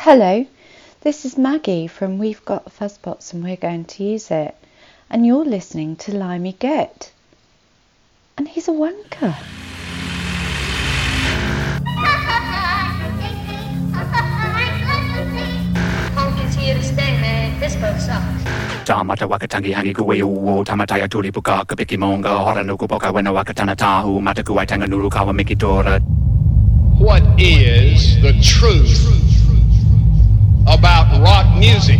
Hello, this is Maggie from We've Got Fuzzbots and We're Going to Use It, and you're listening to Limey Get. And he's a wanker. Honkin's here to stay, man. This boat sucks. Tamata wakatangi hangi kuwe uo tamataya tuli puka kapiki monga haranuku poka wena wakatana tahu mataku aitanga nuru kawa mikitora. What is the truth about rock music?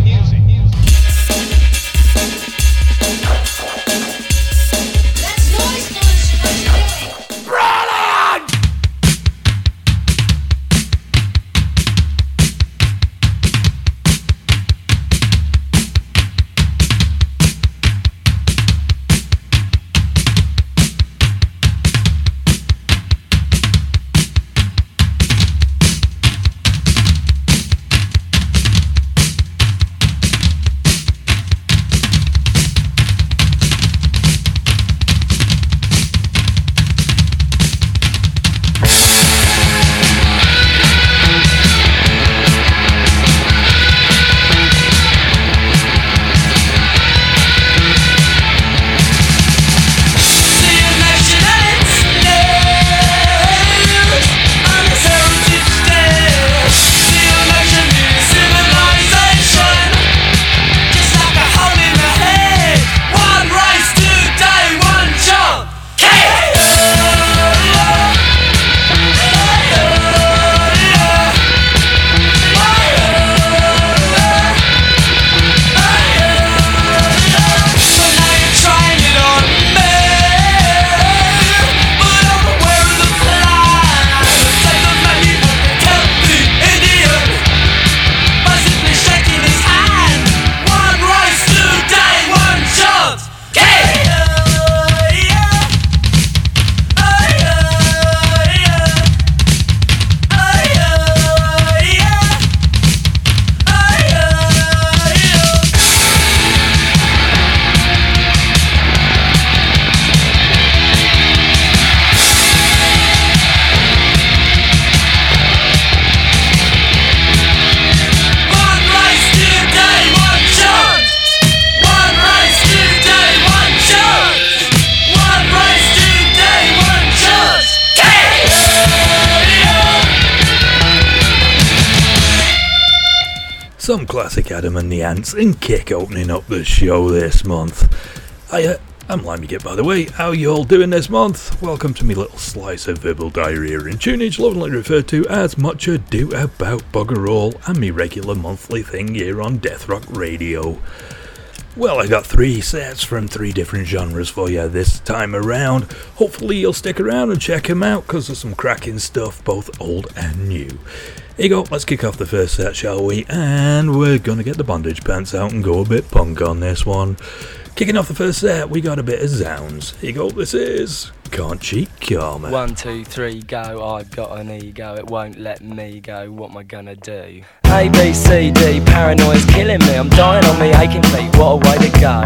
Some classic Adam and the Ants and Kick opening up the show this month. Hiya, I'm Limey Get, by the way. How you all doing this month? Welcome to me little slice of verbal diarrhea and tunage, lovingly referred to as Much Ado About Bugger All, and me regular monthly thing here on Death Rock Radio. Well, I got 3 sets from 3 different genres for you this time around. Hopefully you'll stick around and check them out, because there's some cracking stuff, both old and new. Here you go, let's kick off the first set, shall we? And we're gonna get the bondage pants out and go a bit punk on this one. Kicking off the first set, we got a bit of Zounds. Here you go, this is Can't Cheat Karma. 1, 2, 3, go, I've got an ego, it won't let me go, what am I gonna do? A, B, C, D, paranoia's killing me, I'm dying on me aching feet, what a way to go.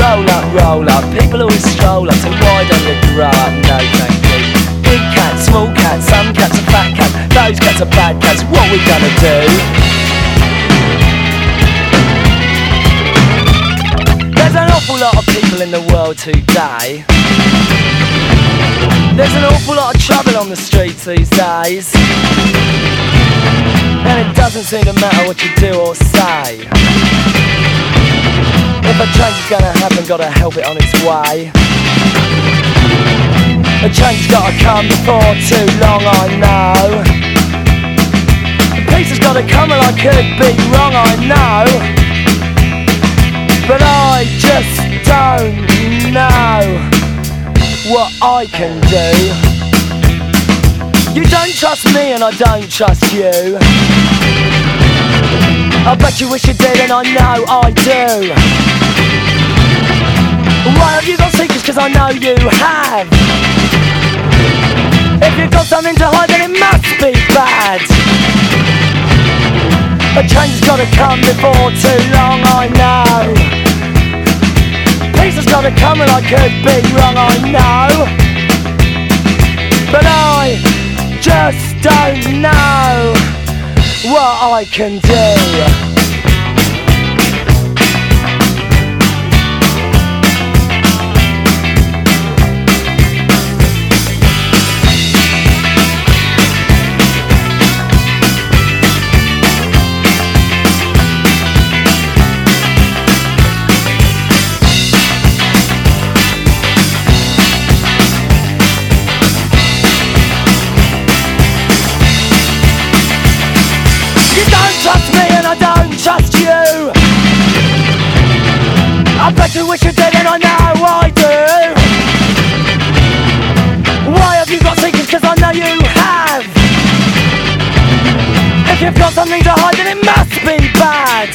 Roll up, people always stroll up, so why don't you grow up? No thank you. Big cat, small cat, some cats are fat cats, those cats are bad cats, what we gonna do? There's an awful lot of people in the world today. There's an awful lot of trouble on the streets these days, and it doesn't seem to matter what you do or say. If a change is gonna happen, gotta help it on its way. A change has gotta come before too long, I know. The peace has gotta come and I could be wrong, I know. But I just don't know what I can do. You don't trust me and I don't trust you. I bet you wish you did and I know I do. Why have you got secrets? Cause I know you have. If you've got something to hide then it must be bad. A change has gotta come before too long, I know. Peace has gotta come and I could be wrong, I know. But I just don't know what I can do. Trust you. I bet you wish you did, and I know I do. Why have you got secrets? Cause I know you have. If you've got something to hide, then it must be bad.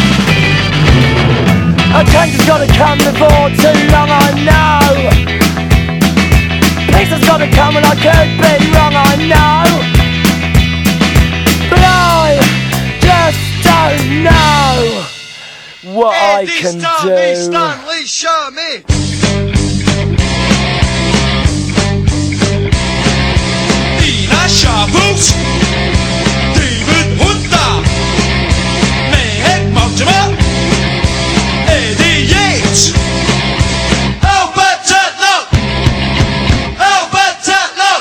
A change has gotta come before too long, I know. Peace has gotta come, and I could be wrong, I know. But I just don't know what I can do. Stanley, show me. Dina Sharples, David Hunter, Mehek Mortimer, Eddie Yates, Albert Tetlow, Albert Tetlow.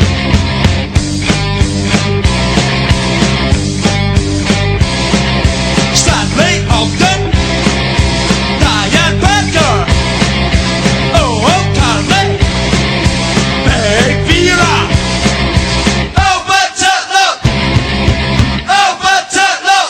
Stanley Ogden, Diane Parker, Oh Carly, Meg Vera, Albert Tetlow, Albert Tetlow.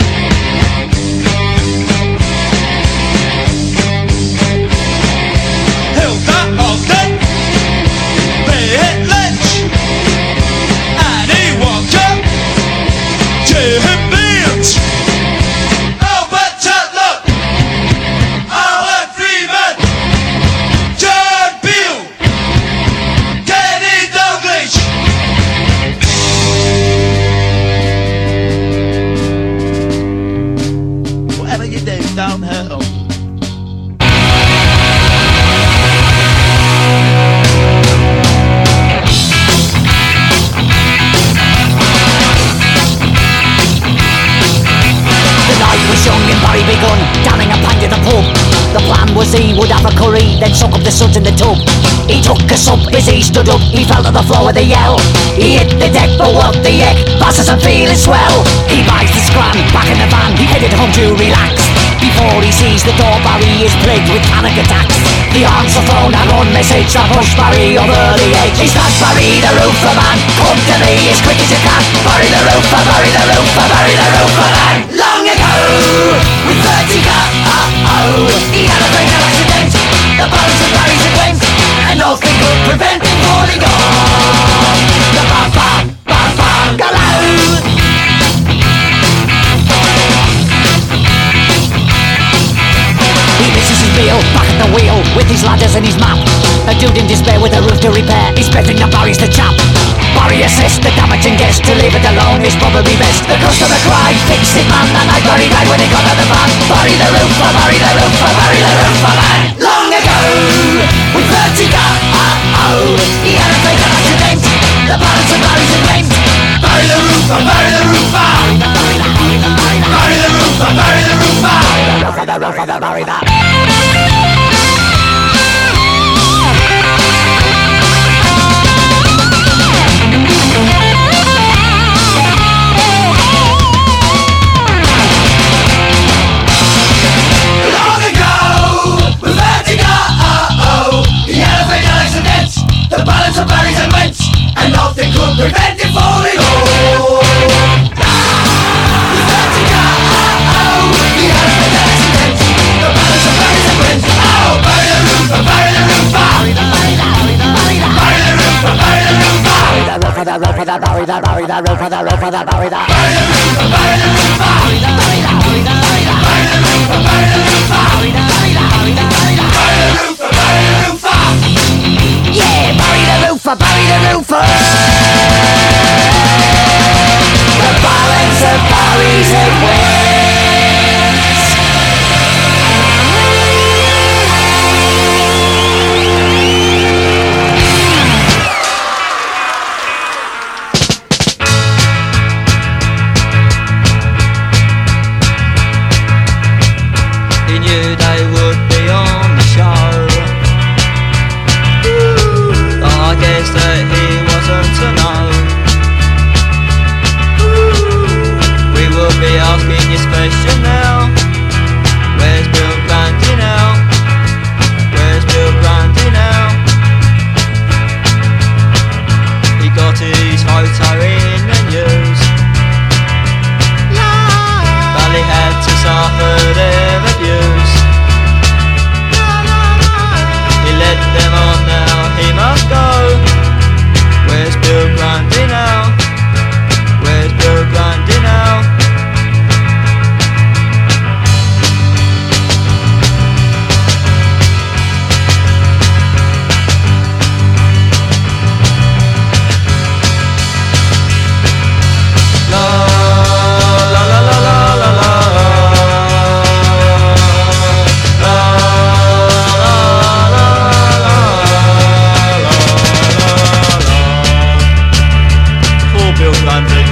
Hilda Ogden, Behet Lynch, Annie Walker, Jim Beard, Albert Tetlow, Alan Freeman, John Peel, Kenny Douglas. Whatever you do, don't hurt them. The night was young and very begun, damning a pint at the pub. The plan was he would have a curry, then suck up the suds in the tub. He took a sup as he stood up, he fell to the floor with a yell. He hit the deck but what the heck, passes and feeling swell. He buys the scran, back in the van, he headed home to relax. Before he sees the door, Barry is plagued with panic attacks. The answer phone and one message that pushed Barry over the edge. He snapped Barry the roofer man, come to me as quick as you can. Barry the roofer, Barry the roofer, Barry the roofer man. Long ago, with vertigo, he had a fatal accident. The bones of Barry's had went, and nothing could prevent him falling off. The bam bam, bam bam, gallows. He misses his meal, back at the wheel, with his ladders and his map. A dude in despair with a roof to repair, he's betting that Barry's the chap. Barry assists the damaging guest, to leave it alone is probably best. The customer cried, fix it man, and I Barry died when he got out of the van. Barry the roofer, Barry the roofer, Barry the roofer man. Long ago, with vertigo, he had a fatal accident. The balance of Barry's had went. Barry the roofer, Barry the roofer, Barry the roofer, Barry the roofer, the roofer, the Barry that. Long ago, with vertigo, he had a fatal accident. The balance of Barry's had went, and nothing could prevent him falling over. With vertigo, he had a fatal accident. The balance of Barry's had went. Oh, Barry the roofer, Barry the roofer, Barry the roofer, Barry the roofer. The roofer, the roofer, the Barry, the Barry, the roofer, the roofer, the Barry, the Barry the roofer, Barry the roofer, Barry the roofer, Barry the roofer, Barry the roofer, Barry the roofer, Barry the roofer. Yeah, Barry the roofer, Barry the roofer. The balance of Barry's at wins. question now. Where's Bill Grundy now? Where's Bill Grundy now? He got his photo in the news. But he had to suffer their abuse. He let them on now, he must go. Where's Bill Grundy now? Where's Bill Grundy now? Bill Grundy.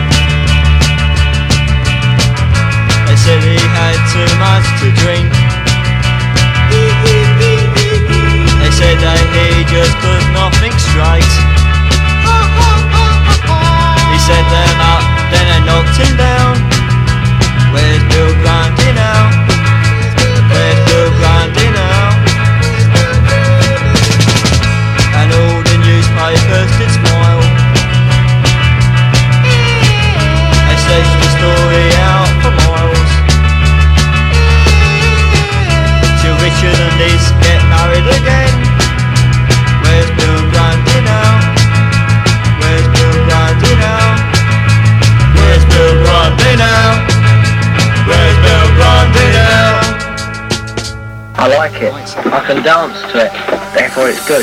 They said he had too much to drink. They said that he just could not think straight. He set them up, then they knocked him down. Where's Bill Grundy now? Where's Bill Grundy now? And all the newspapers did smile. Stretch the story out for miles. Till Richard and Liz get married again. Where's Bill Grundy now? Where's Bill Grundy now? Where's Bill Grundy now? Where's Bill Grundy now? I like it. I can dance to it. Therefore it's good.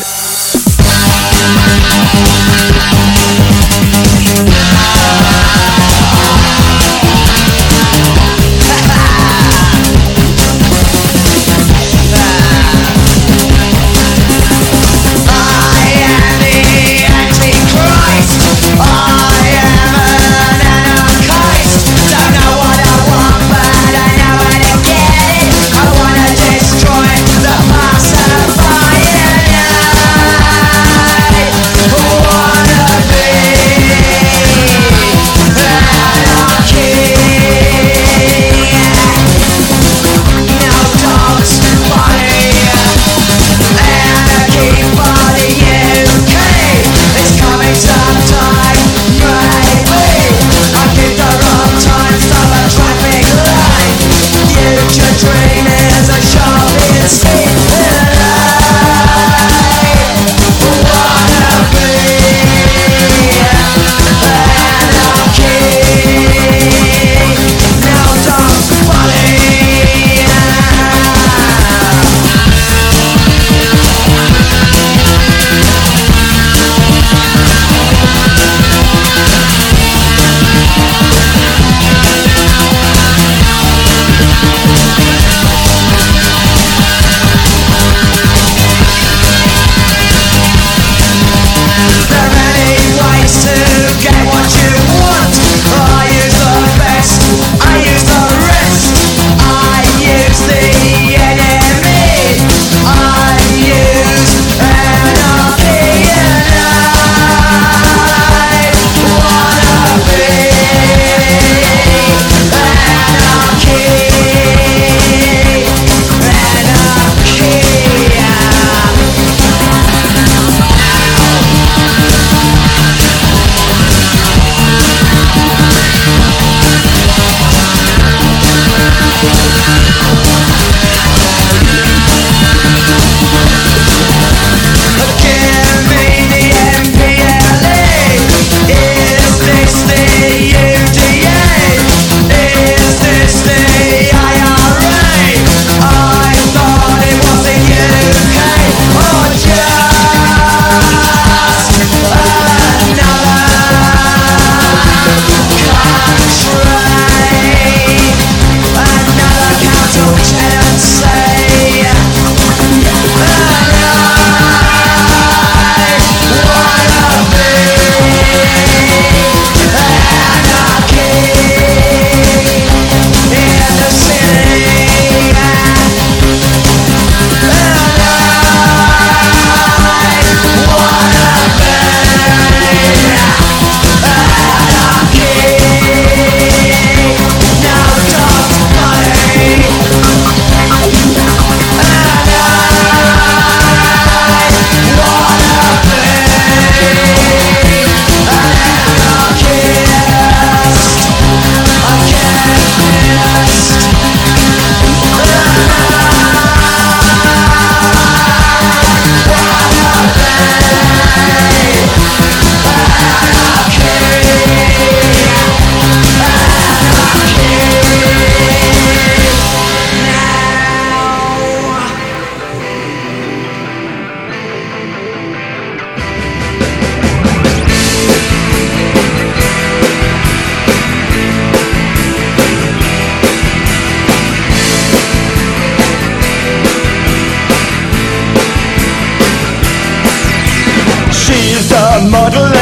Destroy the passerby.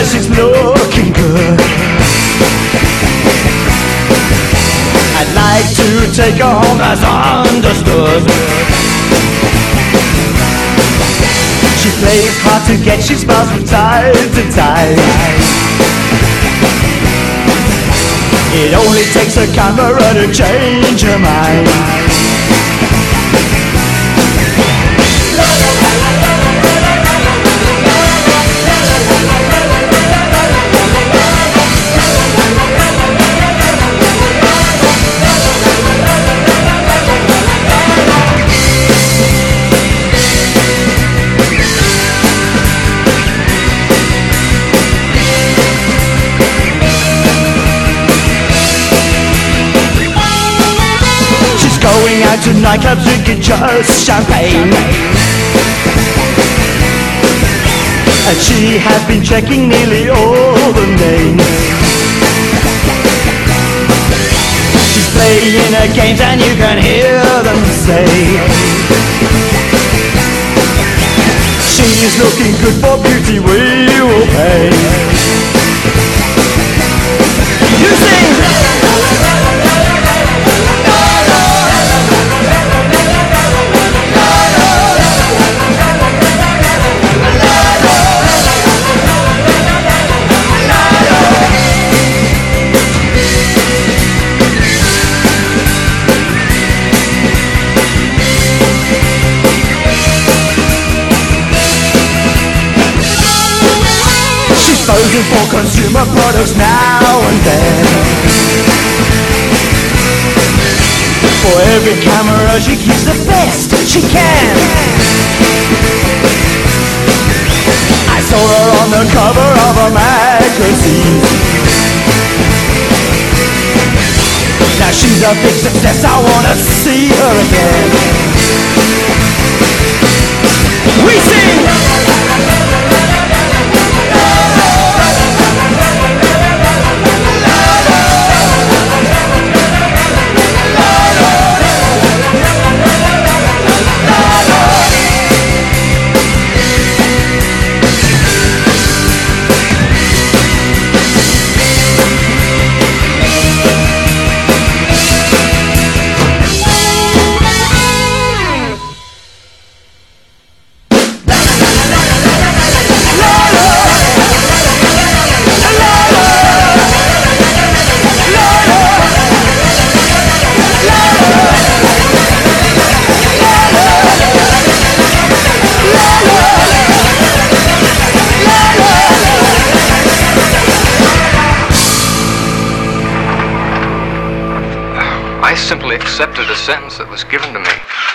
yes, it's looking good. I'd like to take her home, that's understood. She plays hard to get, she smiles from time to time. It only takes a camera to change her mind. Going out to nightclubs drinking just champagne. And she has been checking nearly all the names. She's playing her games and you can hear them say, she's looking good for beauty, we will pay. You sing! Posing for consumer products now and then. For every camera she keeps the best she can. I saw her on the cover of a magazine. Now she's a big success, I wanna see her again. We sing! Simply accepted a sentence that was given to me.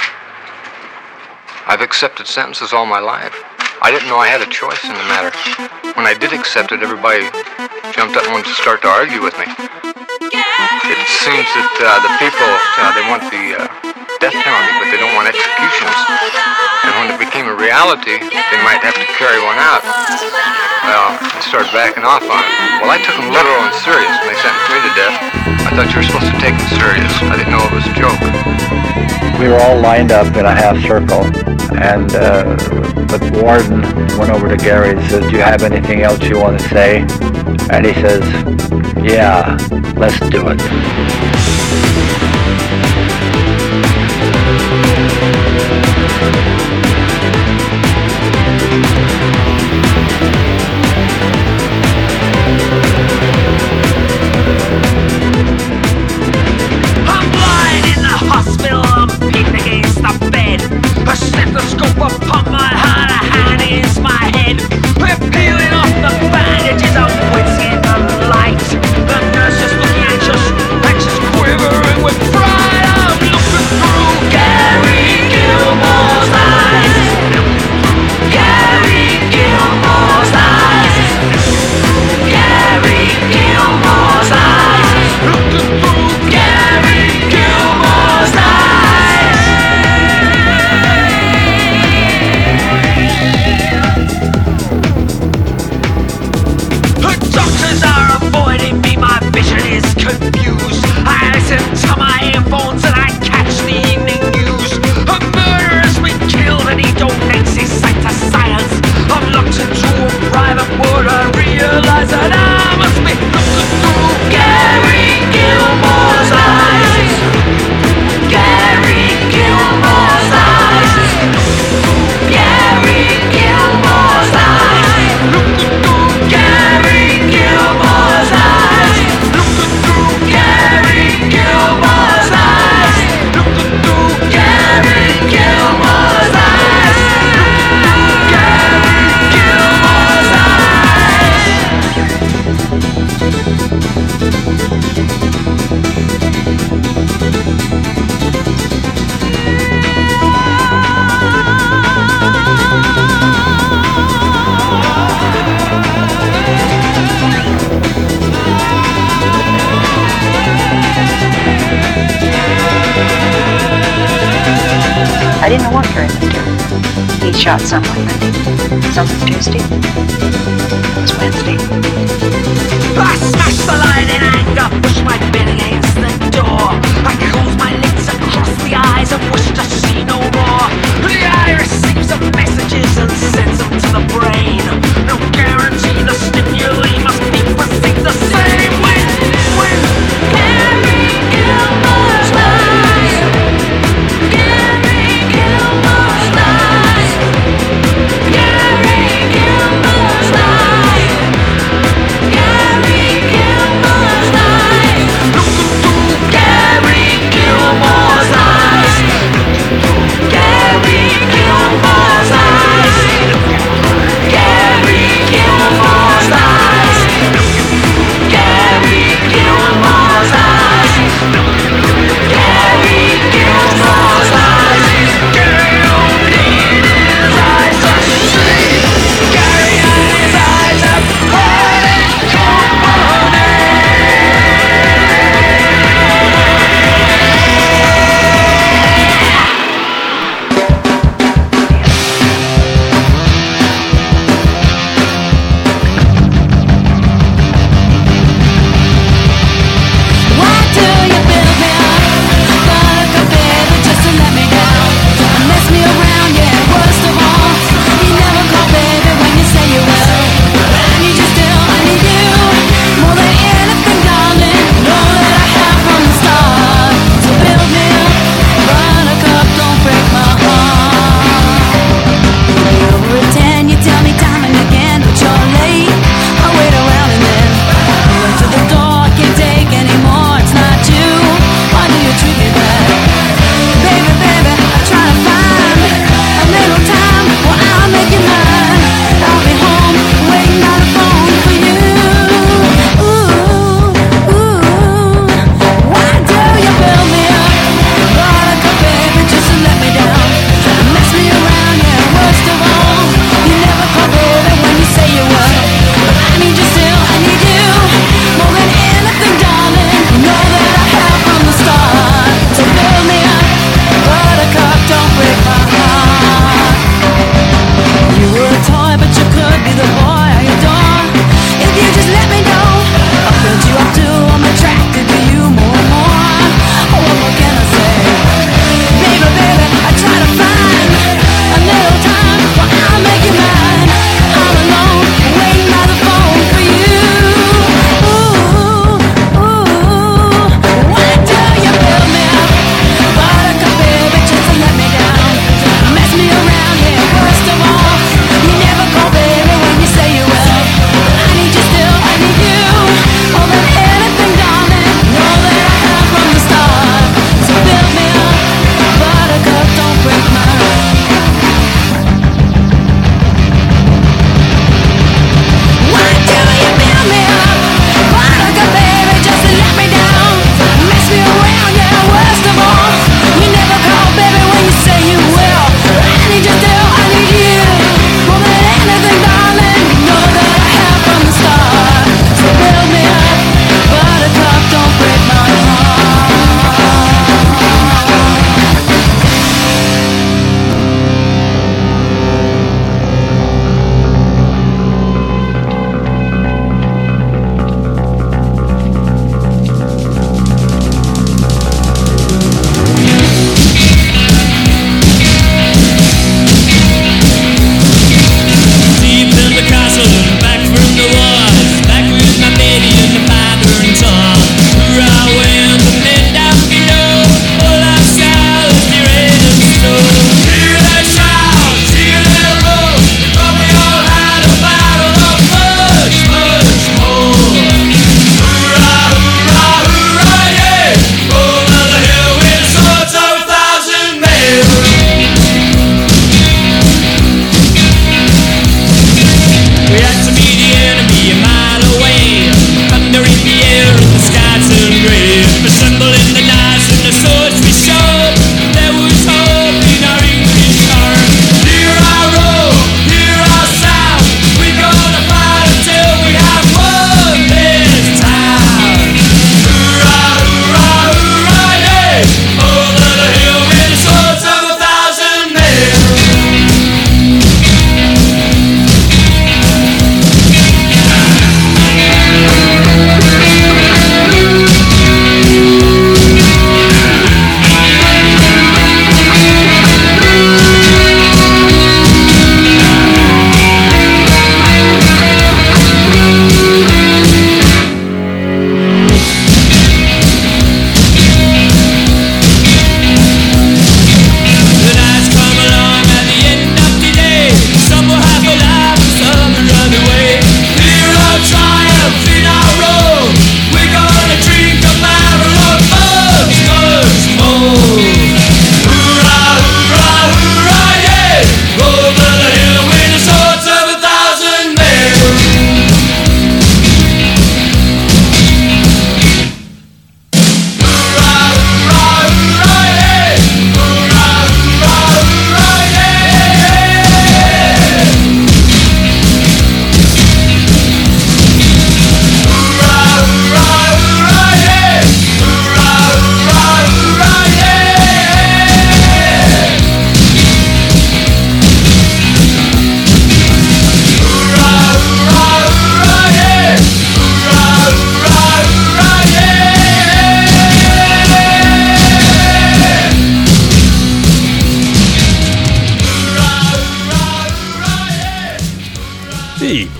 I've accepted sentences all my life. I didn't know I had a choice in the matter. When I did accept it, everybody jumped up and wanted to start to argue with me. It seems that the people, they want the death penalty, but they don't want executions. And when it became a reality, they might have to carry one out. Well, they started backing off on it. Well, I took them literal and serious when they sentenced me to death. I thought you were supposed to take them serious. I didn't know it was a joke. We were all lined up in a half circle, and the warden went over to Gary and said, "Do you have anything else you want to say?" And he says, "Yeah, let's do it." Hospital, I'm pinned against the bed. A stethoscope upon my heart, a hand against my head. We're peeling off the bandages, I'm waiting in the light. The nurse is looking anxious, quiver didn't know what Gary was doing. He shot someone, but something Tuesday. It was Wednesday. I smashed the light in anger, pushed my bed against the door. I closed my lids across the eyes and wished to see no more. The eye receives the messages and sends them to the brain. No guarantee the stimuli must be perceived the same when Gary Gilmore's life. Gary Gilmore's life. Gary Gilmore's life. Gary Gilmore's life. Look into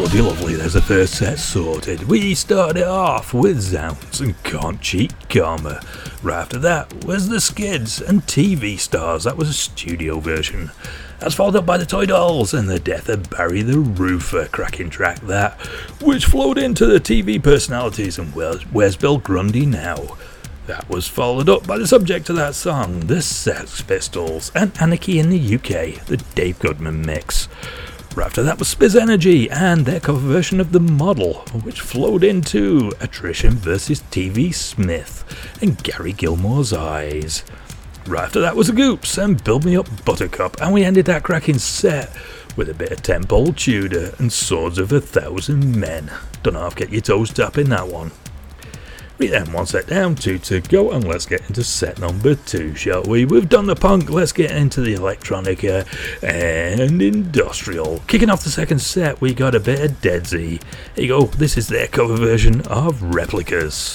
Lovely, lovely, there's the first set sorted. We started off with Zounds and Can't Cheat Karma. Right after that was The Skids and TV Stars, that was a studio version. That's followed up by the Toy Dolls and The Death of Barry the Roofer, cracking track that, which flowed into the TV personalities and Where's Bill Grundy Now? That was followed up by the subject of that song, The Sex Pistols and Anarchy in the UK, the Dave Goodman mix. Right after that was Spiz Energy and their cover version of The Model, which flowed into Attrition vs TV Smith and Gary Gilmore's Eyes. Right after that was The Goops and Build Me Up Buttercup, and we ended that cracking set with a bit of Temple Tudor and Swords of 1,000 Men. Don't half get your toes tapping that one. We then one set down, 2 to go, and let's get into set number 2, shall we? We've done the punk, let's get into the electronica and industrial. Kicking off the second set, we got a bit of Dead Z. Here you go, this is their cover version of Replicas.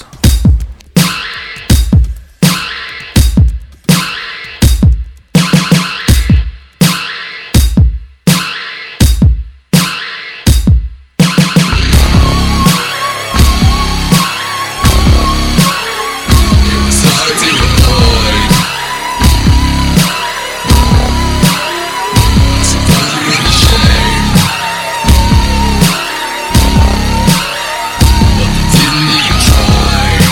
Didn't even try.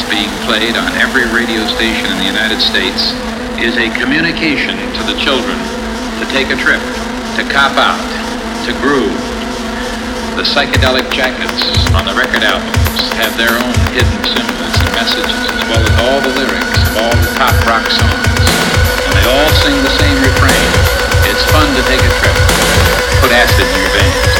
being played on every radio station in the United States is a communication to the children to take a trip, to cop out, to groove. The psychedelic jackets on the record albums have their own hidden symbols and messages, as well as all the lyrics of all the top rock songs. And they all sing the same refrain. It's fun to take a trip. Put acid in your veins.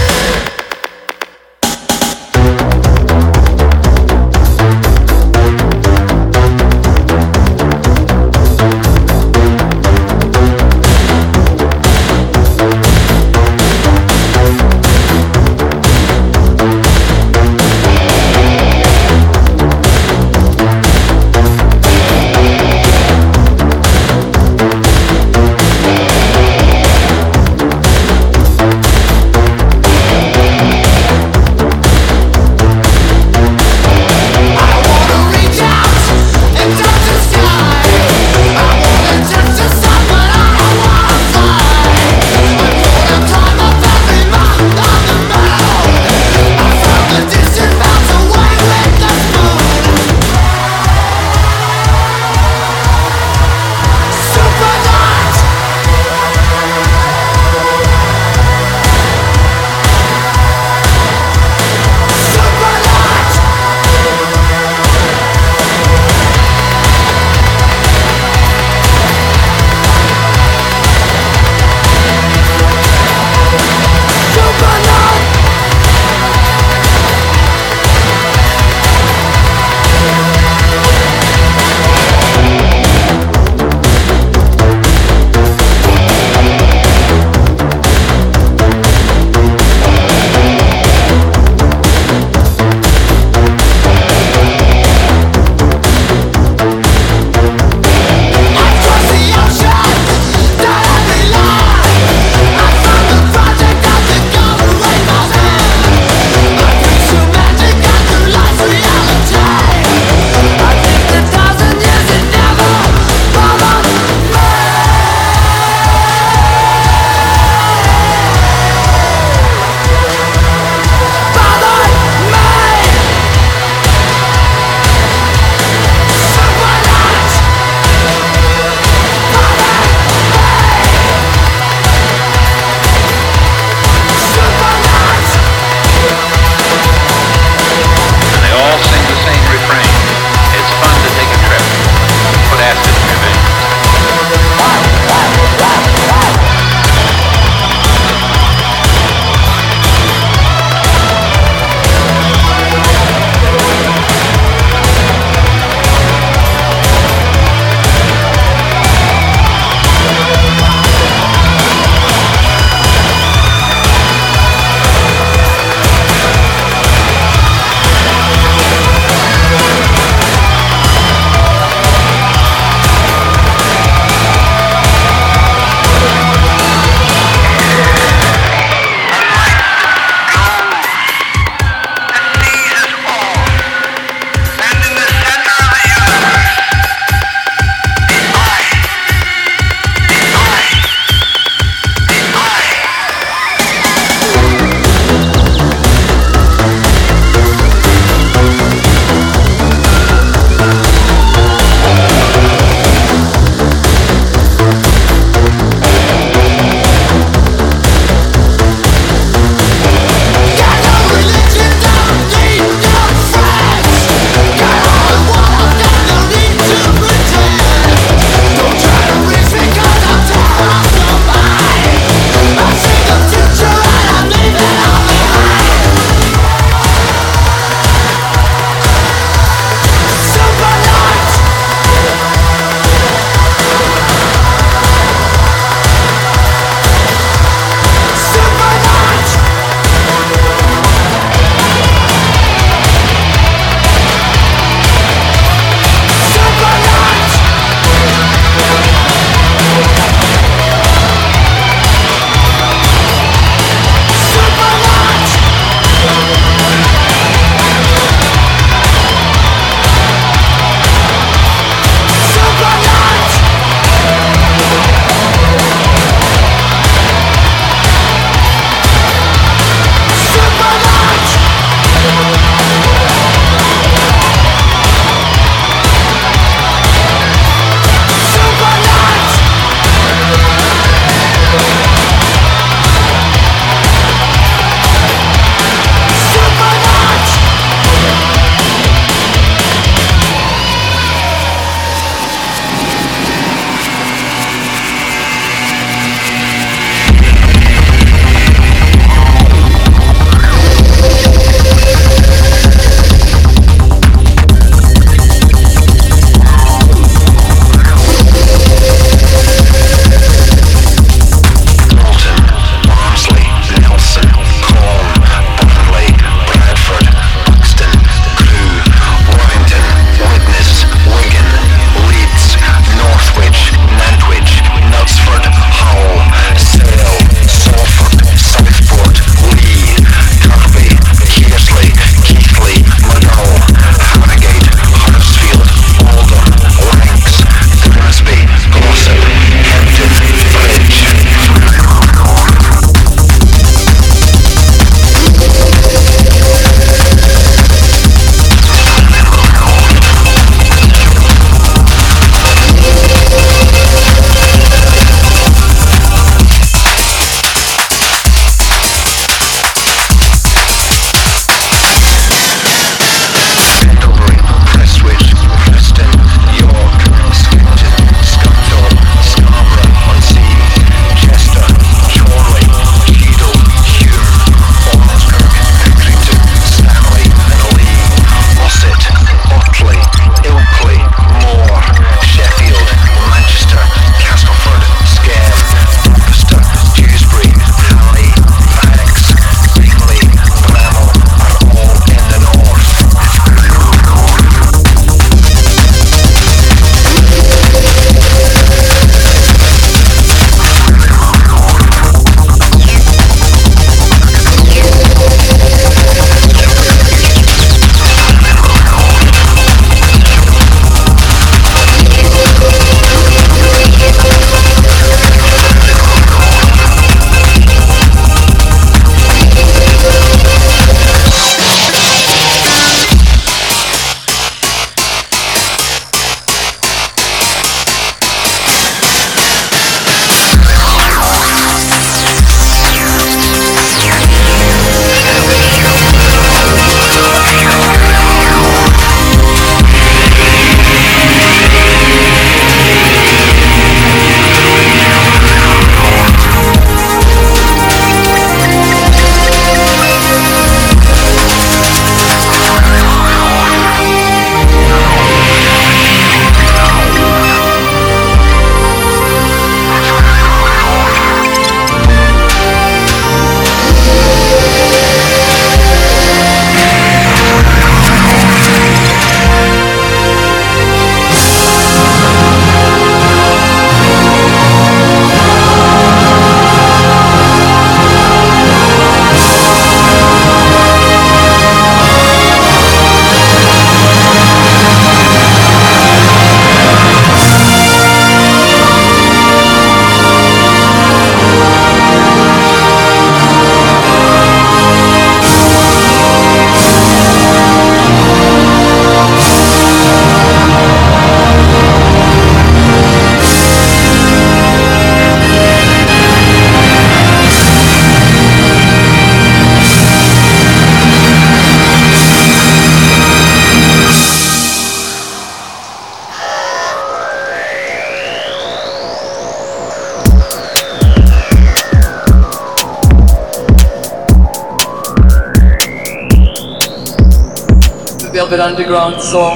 Velvet Underground song.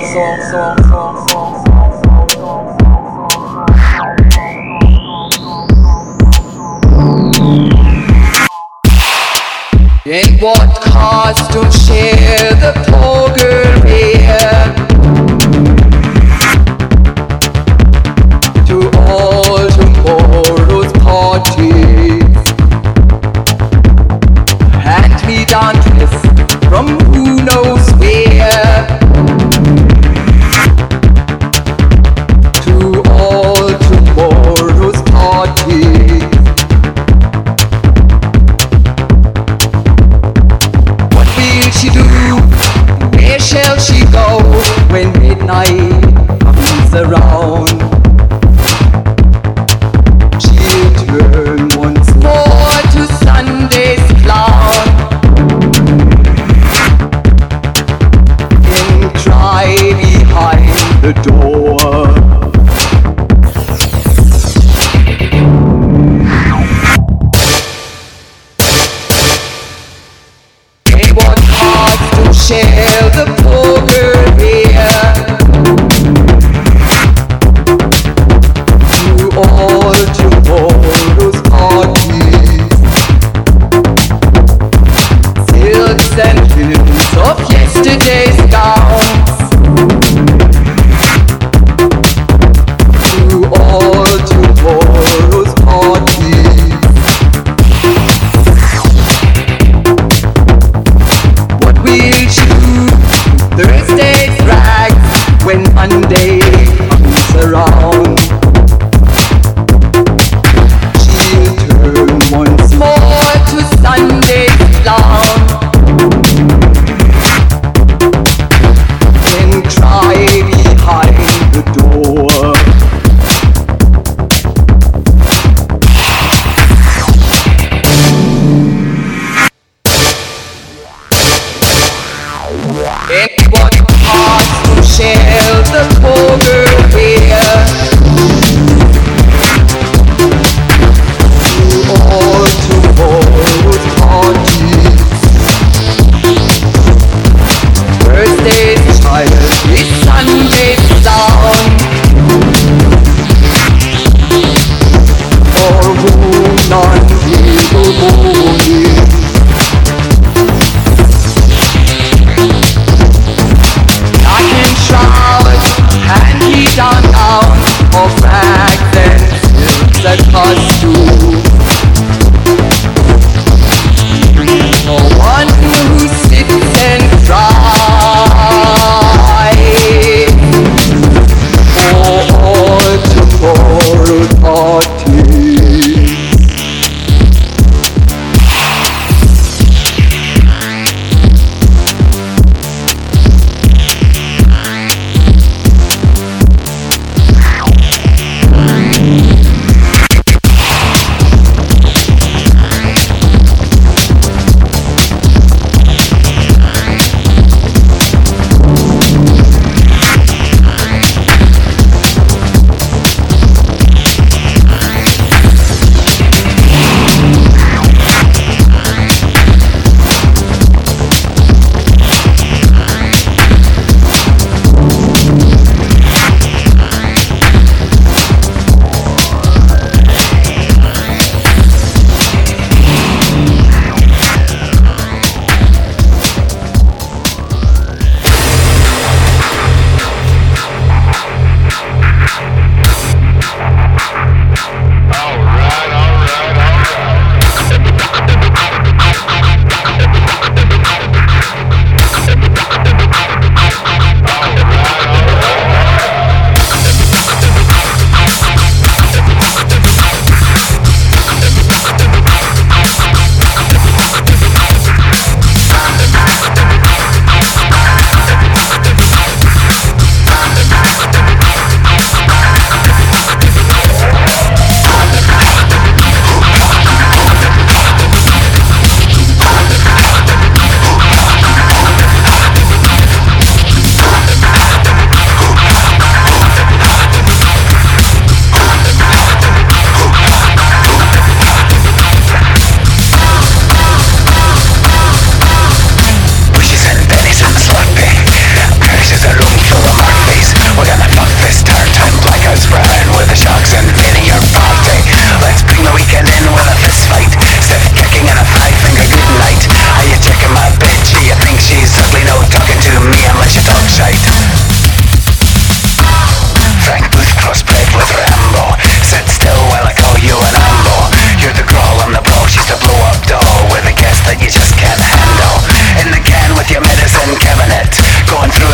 In what costume share the poor girl here? To all tomorrow's parties, hand-me-down dress from who knows where. To all tomorrow's parties. What will she do? Where shall she go when midnight comes around? She'll turn once more to Sunday's clown and cry behind the door. They want hearts to share the poor girl here. To all tomorrow's parties, silks and linens of yesterday's gowns. To all tomorrow's parties. What will she do? Thursday's rags when Monday comes around. She'll turn once more to Sunday's clown and cry behind the door. Anyone hearts to share the poor girl here. To all tomorrow's parties. Thursday's child is Sunday's clown. For whom none will go. I can shout and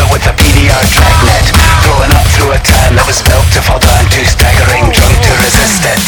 with the PDR dragnet, rolling up through a town that was built to fall down, too staggering drunk to resist it.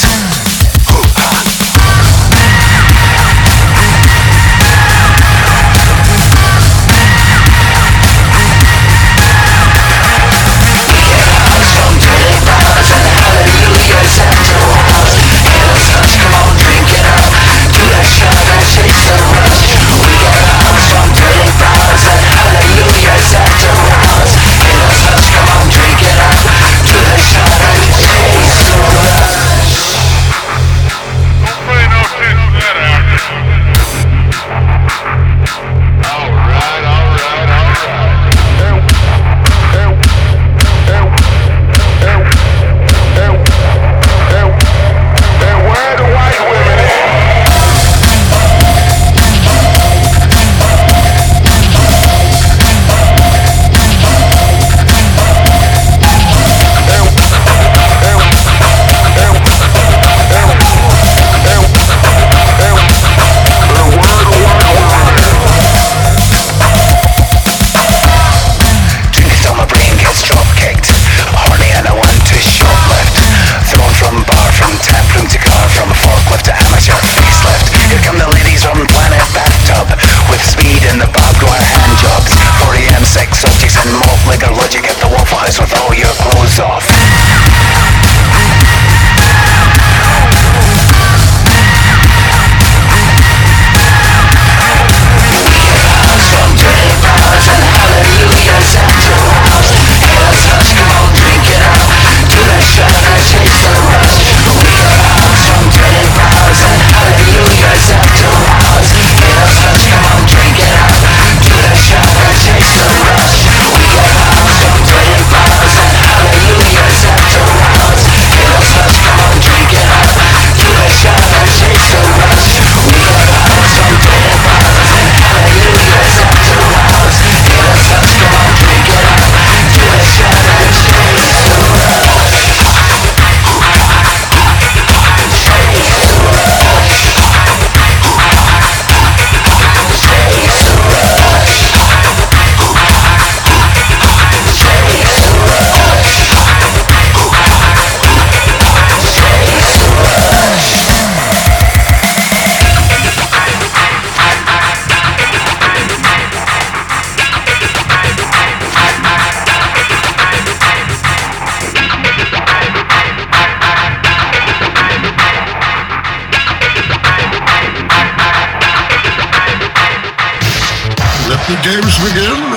The games begin.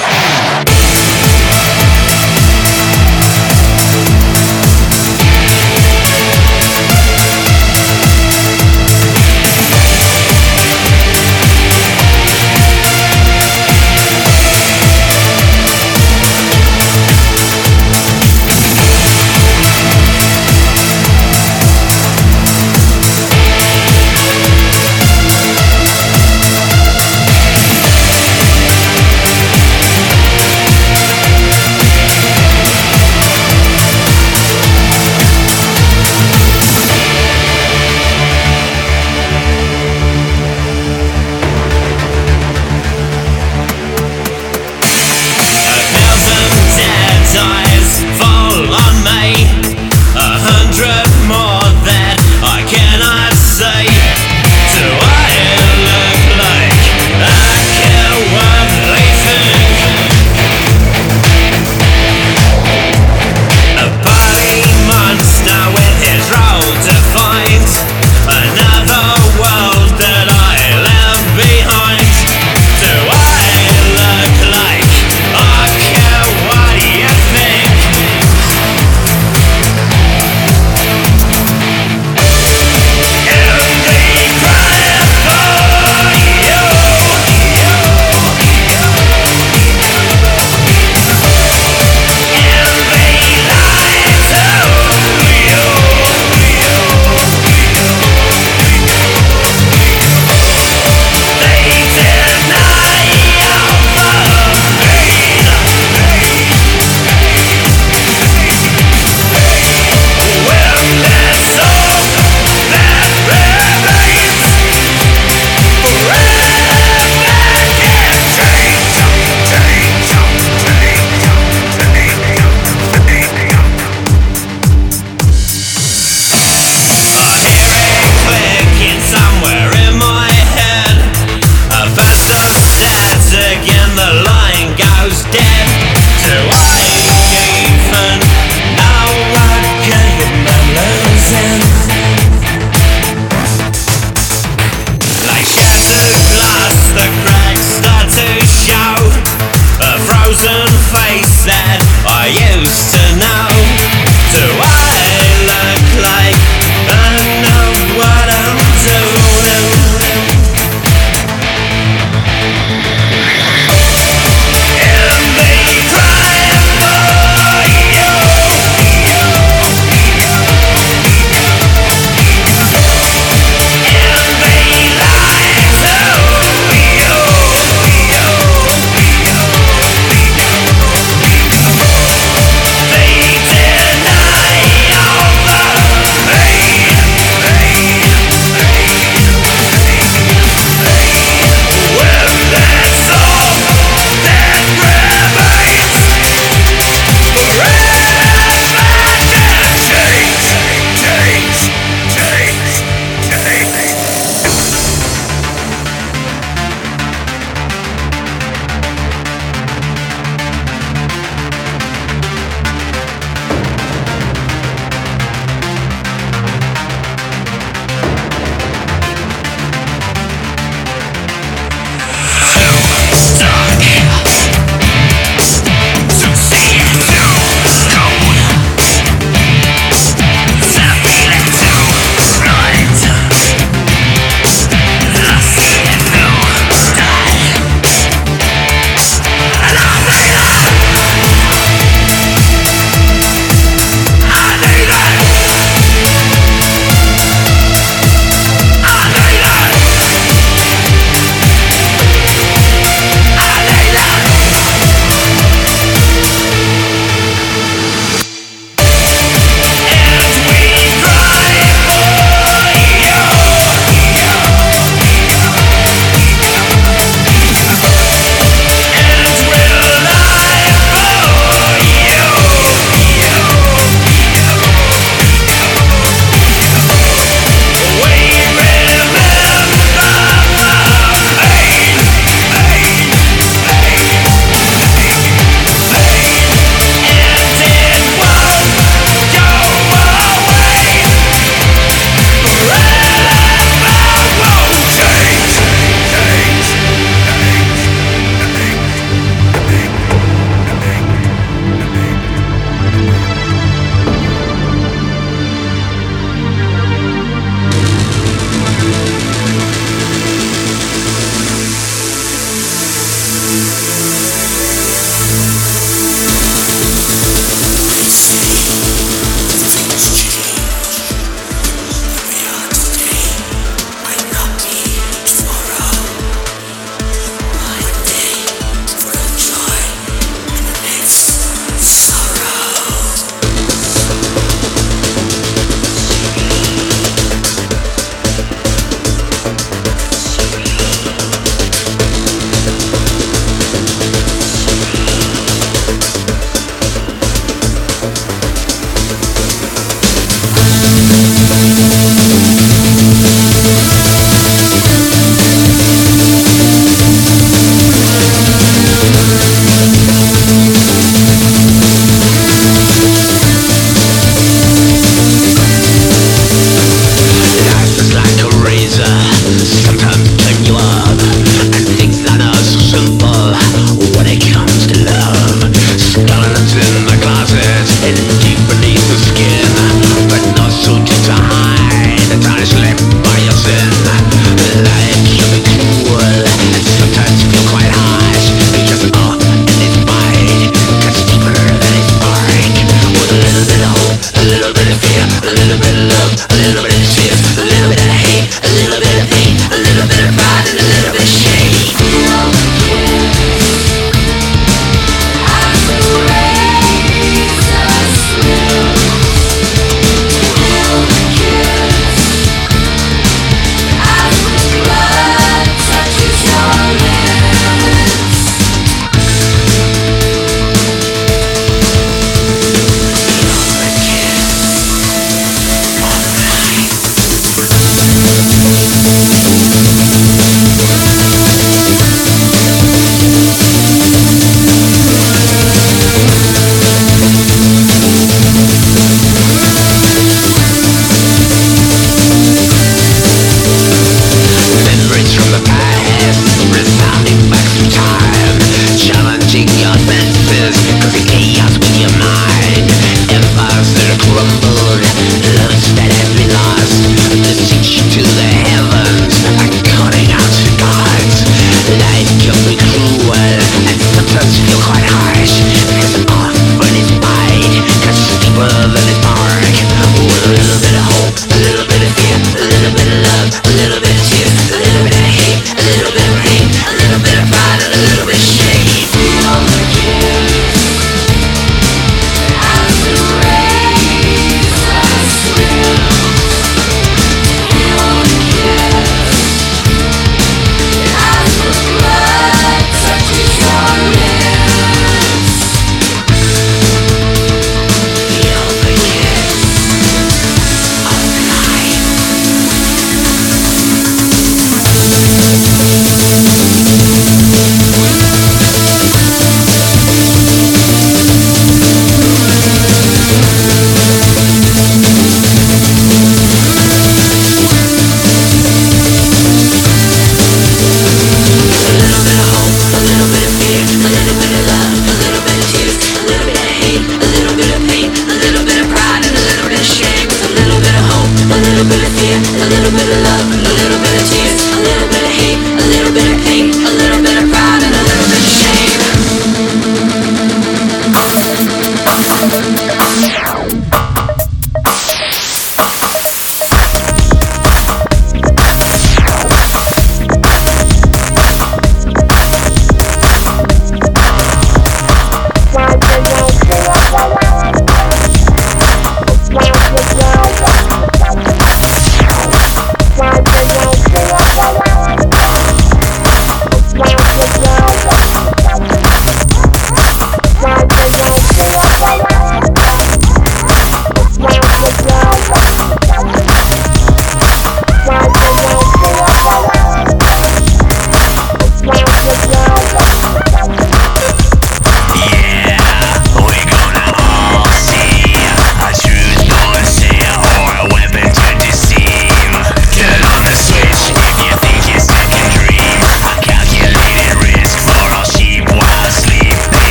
a little bit of tears, a little bit of hate, a little bit of pain, a little bit of pride and a little bit of shame.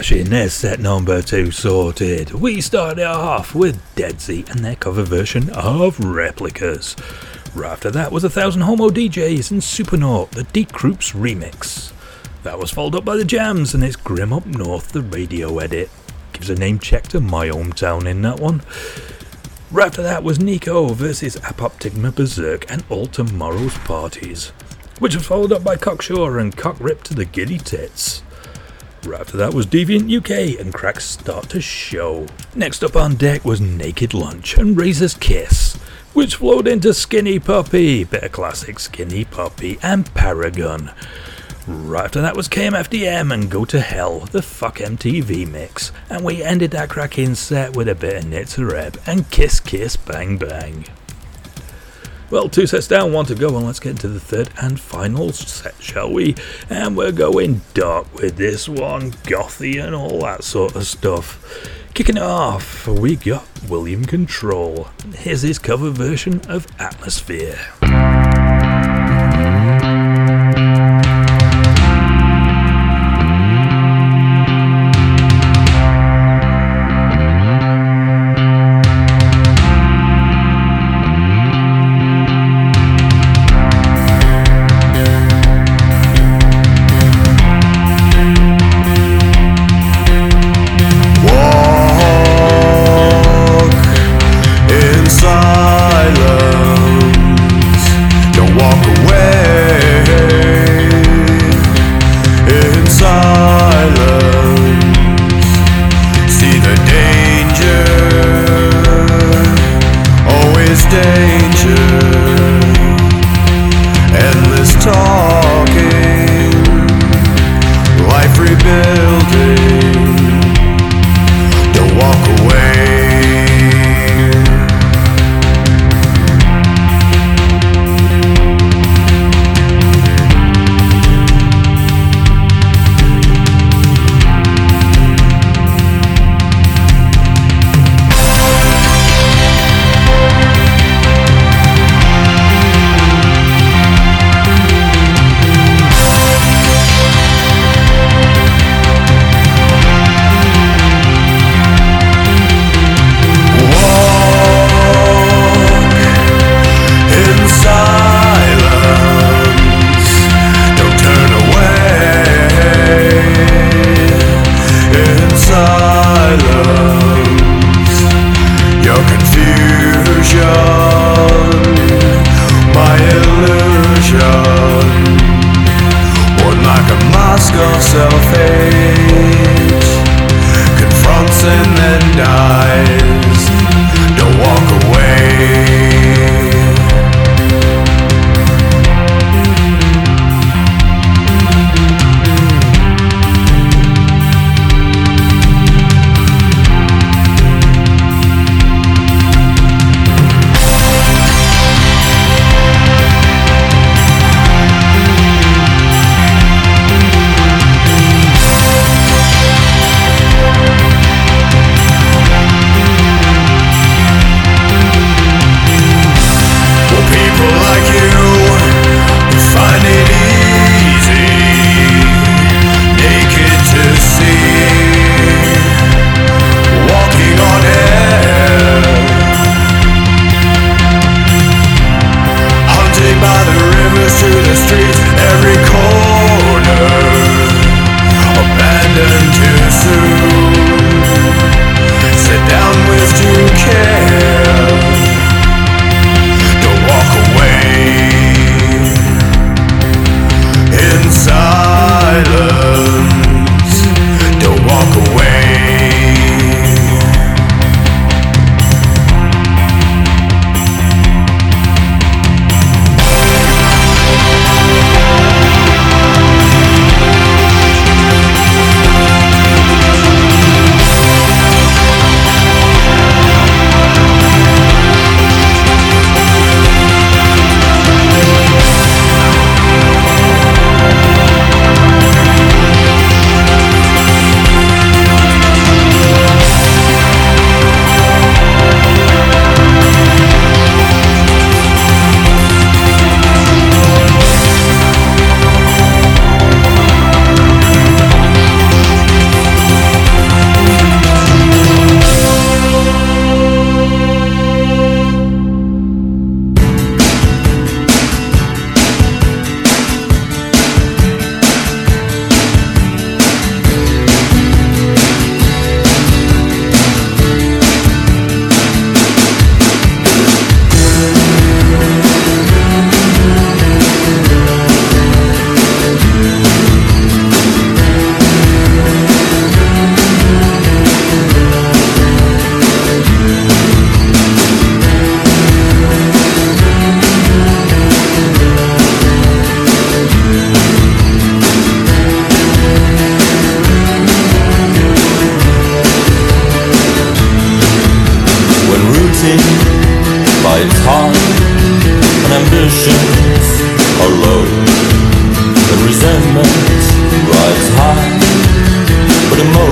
smashing their set number 2 sorted. We started off with Dead Z and their cover version of Replicas. Right after that was 1000 Homo DJs and Supernaut, the Decroups remix. That was followed up by the Jams and it's Grim Up North, the radio edit. Gives a name check to my hometown in that one. Right after that was Nico versus Apoptygma Berserk and All Tomorrow's Parties, which was followed up by Cocksure and Cock Rip to the Giddy Tits. Right after that was Deviant UK and Cracks Start to Show. Next up on deck was Naked Lunch and Razor's Kiss, which flowed into Skinny Puppy, better classic Skinny Puppy, and Paragon. Right after that was KMFDM and Go to Hell, the Fuck MTV mix, and we ended that cracking set with a bit of Nitzareb and Kiss Kiss Bang Bang. Well, 2 sets down, 1 to go, and let's get into the third and final set, shall we? And we're going dark with this one, gothy and all that sort of stuff. Kicking it off, we got William Control. Here's his cover version of Atmosphere.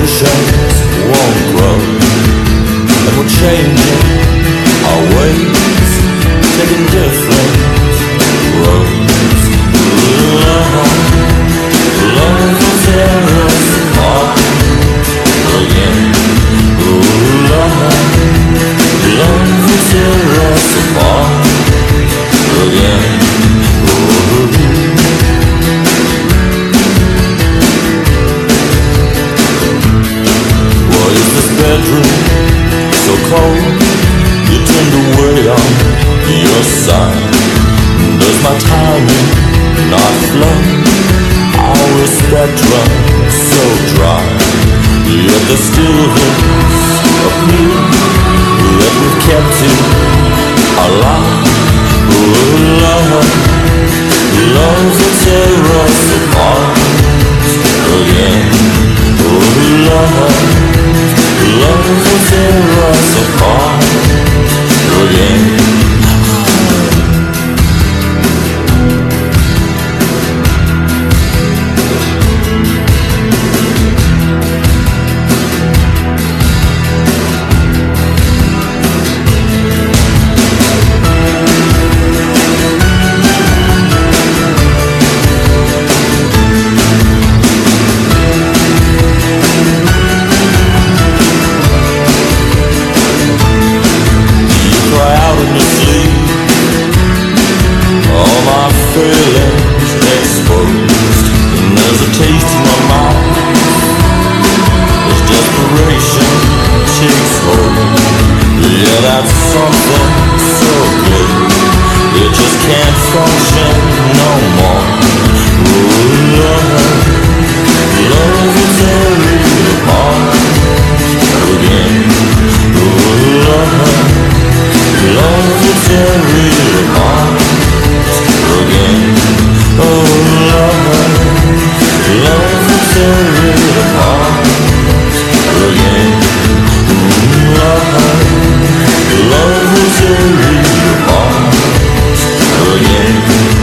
emotions won't grow, and we're changing our ways, taking different roads. Love will tear us apart again. Love will tear us apart again. Why is this bedroom so cold? You turned away on your side. Does my timing not flow? Our spectrum so dry. Yet there still is a plea that we've kept it alive. Love will tear us apart again. Love will tear us apart again. Feelings exposed, and there's a taste in my mouth as desperation takes hold. Yeah, that's something so good, it just can't function no more. Love will tear it apart again. Love will tear it apart again. Oh, love will tear it apart again. Love will tear it apart again.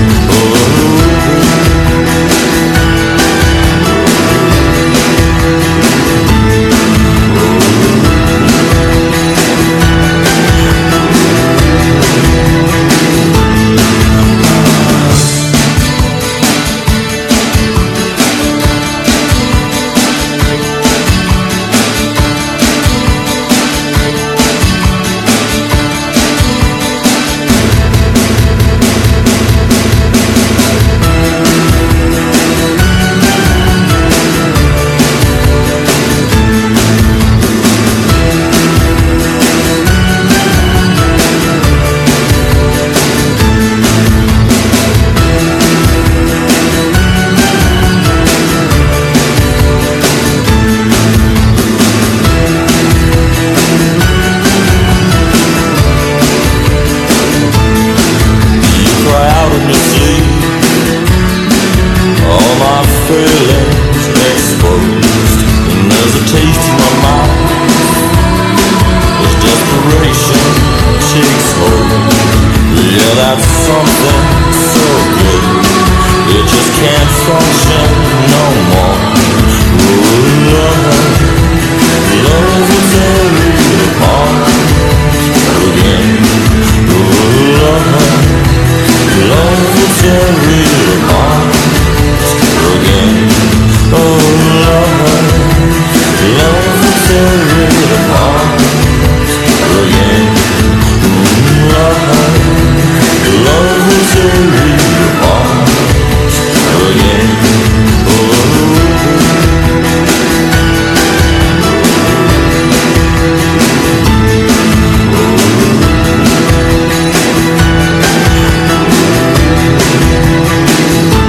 Feelings exposed, and there's a taste in my mouth as desperation takes hold. Yeah, that's something so good, it just can't function no more. Love will tear it apart again. Love will tear it apart again. Oh, love will tear it apart again. Love will tear it apart again. Oh.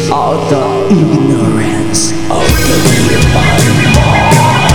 all the ignorance of the human mind.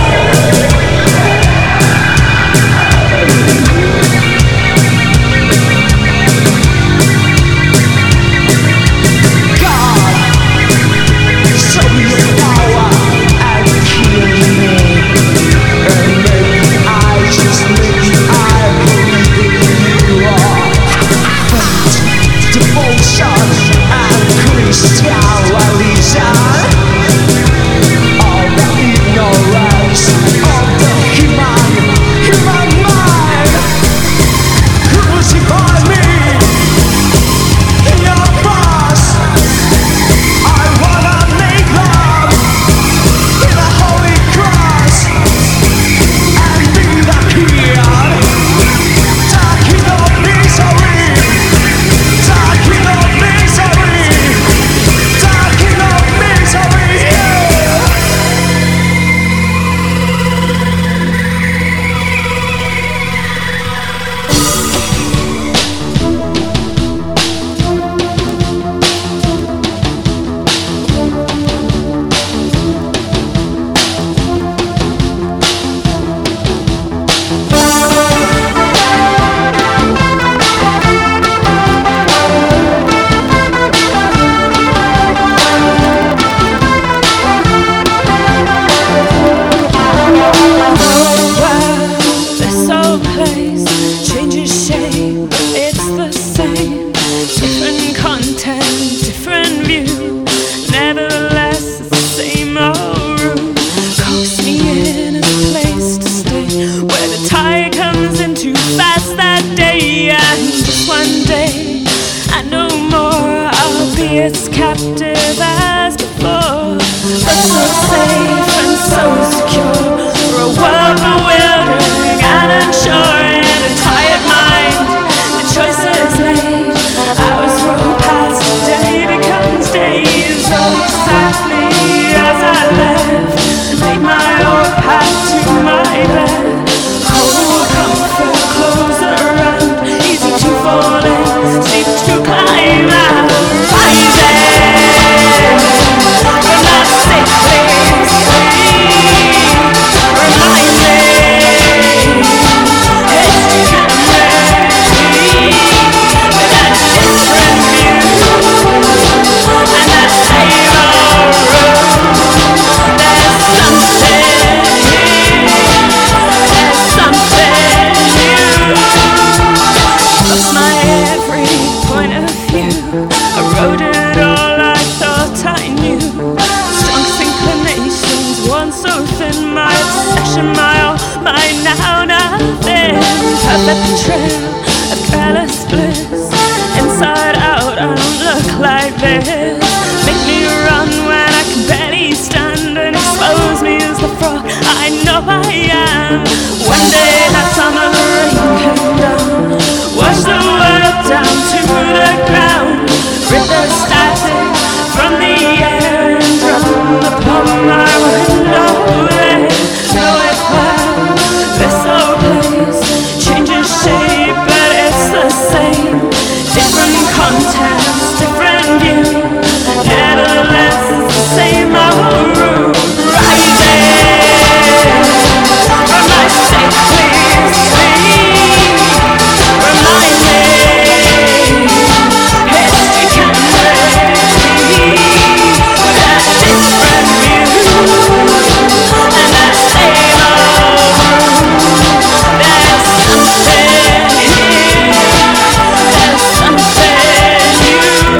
It's captive as before, but so safe and so secure. For a world bewildering and unsure, in a tired mind, the choice is made. Hours roll past, day becomes days. Oh, exactly as I left, made my own path to my bed. Cold comfort, clothes around, easy to fall in, steep to climb out. Perfect trail of careless bliss. Inside out, I don't look like this. Make me run when I can barely stand, and expose me as the fraud I know I am. One day that summer rain came down, washed the world down to the ground, ripped the static from the air and drummed upon my window there. Know it well, this old place changes shape, but it's the same. Different contents, different view. Nevertheless, it's the same old room. Rising from my safe place, remind me history can ready with a different view and that same old room. There's something here, there's something new.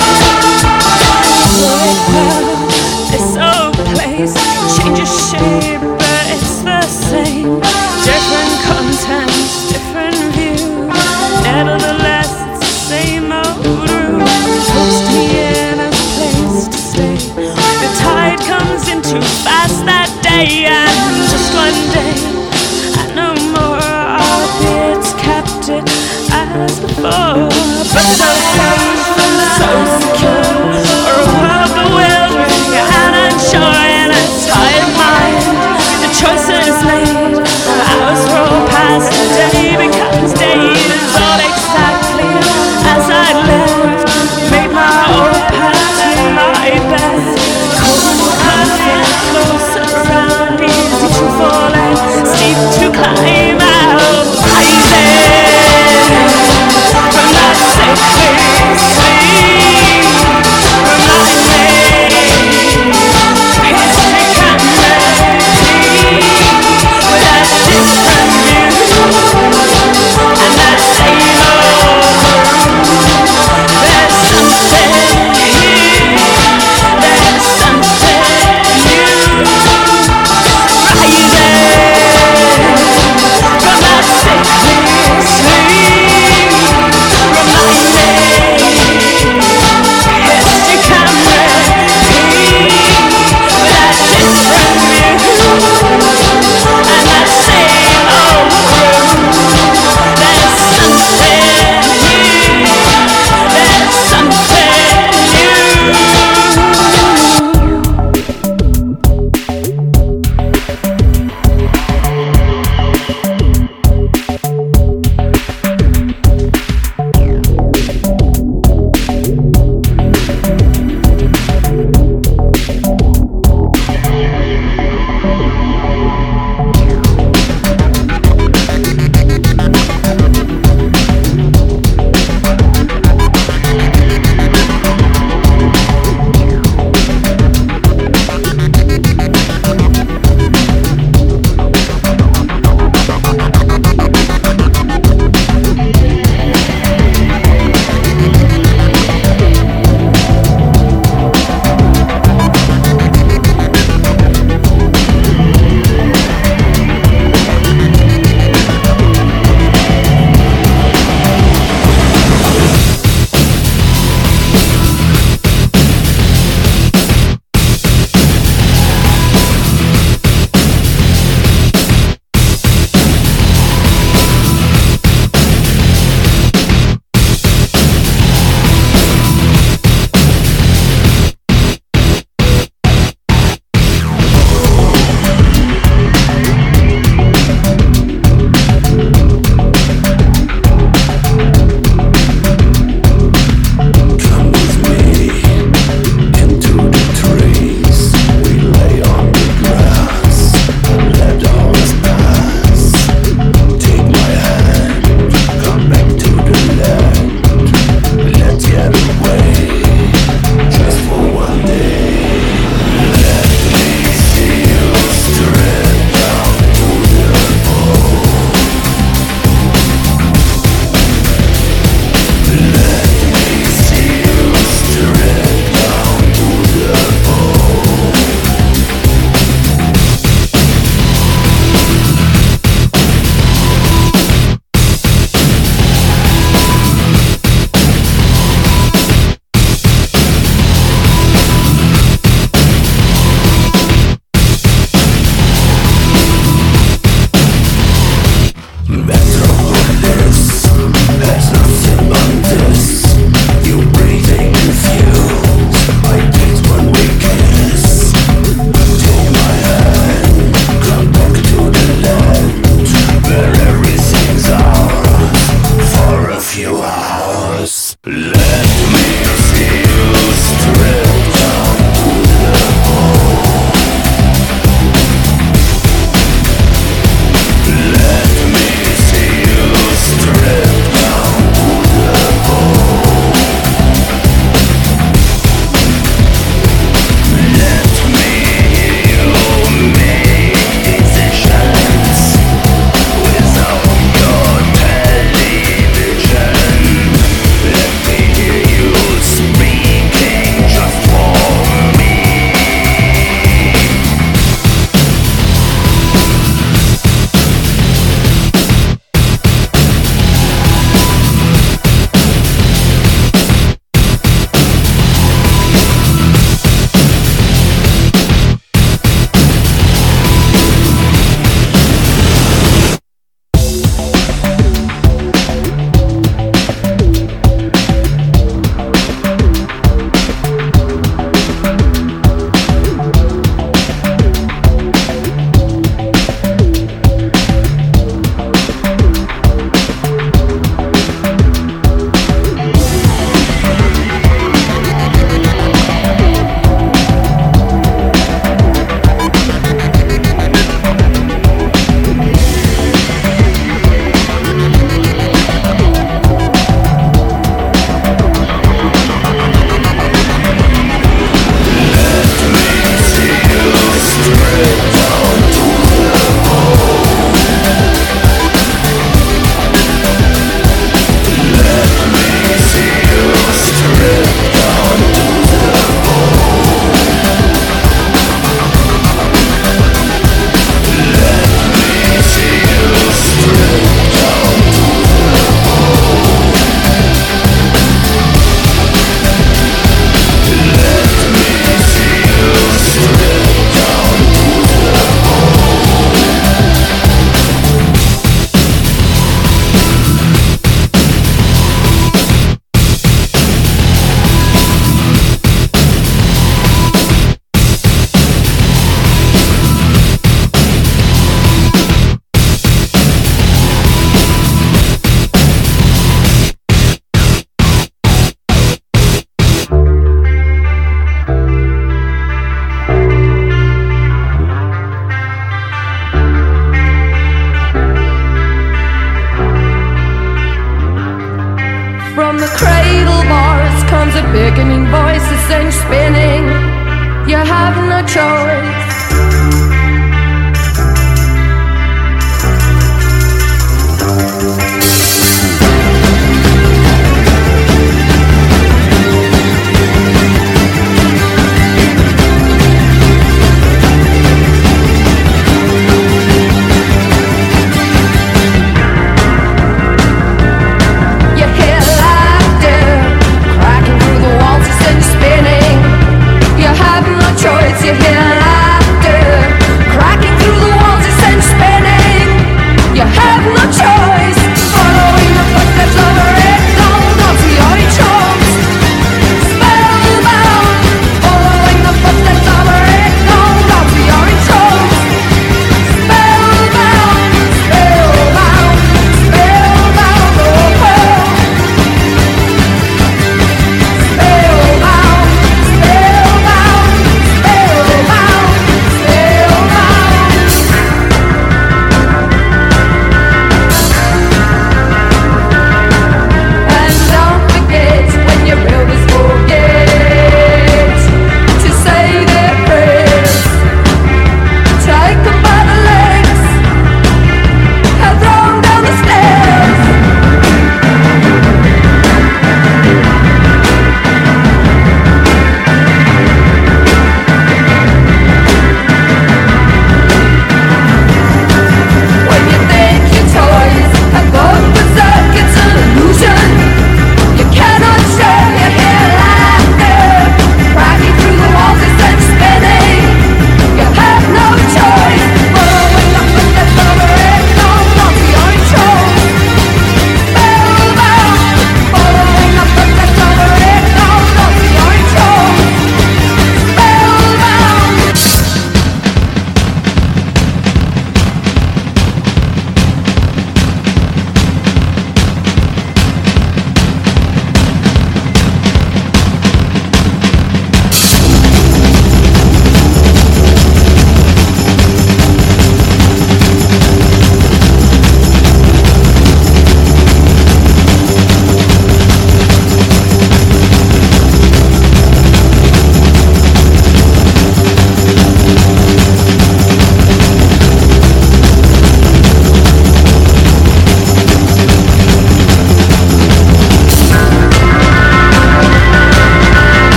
Well, this old place changes shape, but it's the same. Different contents, different view. Nevertheless, it's the same old room. Post me in a place to stay. The tide comes in too fast that day, and just one day I no more I'll be its captive as before. But so safe and so secure, or a world bewildering and unsure. In a tired mind, the choice is made. Hours roll past, the day becomes days. All exactly as I left, made my own path to my bed. screaming voices send you spinning. You have no choice. You hear laughter cracking through the walls, you send you spinning.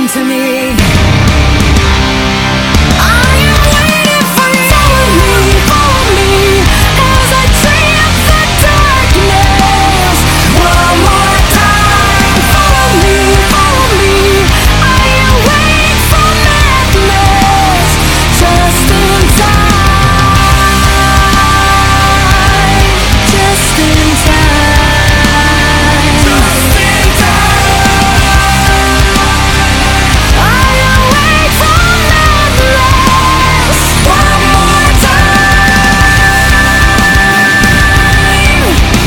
come to me. I am waiting for you. Follow me, 'cause I dream the darkness. One more time, follow me. I am waiting for madness, just in time, just in time, just in time. I am waiting for madness, one more time.